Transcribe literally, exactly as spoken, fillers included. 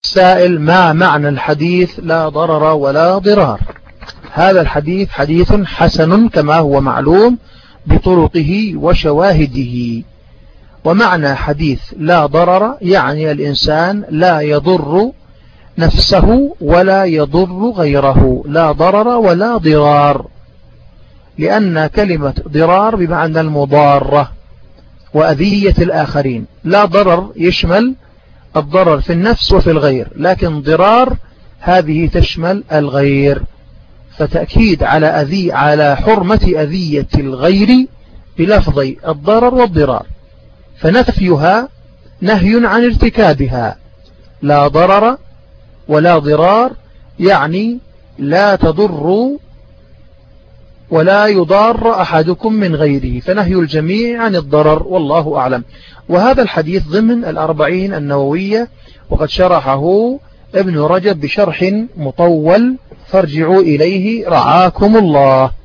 سائل: ما معنى الحديث لا ضرر ولا ضرار؟ هذا الحديث حديث حسن كما هو معلوم بطرقه وشواهده. ومعنى حديث لا ضرر يعني الإنسان لا يضر نفسه ولا يضر غيره، لا ضرر ولا ضرار، لأن كلمة ضرار بمعنى المضارة وأذية الآخرين. لا ضرر يشمل الضرر في النفس وفي الغير، لكن ضرار هذه تشمل الغير، فتأكيد على أذي على حرمة أذية الغير بلفظي الضرر والضرار، فنفيها نهي عن ارتكابها. لا ضرر ولا ضرار يعني لا تضر ولا يضار أحدكم من غيره، فنهي الجميع عن الضرر والله أعلم. وهذا الحديث ضمن الأربعين النووية، وقد شرحه ابن رجب بشرح مطول، فارجعوا إليه رعاكم الله.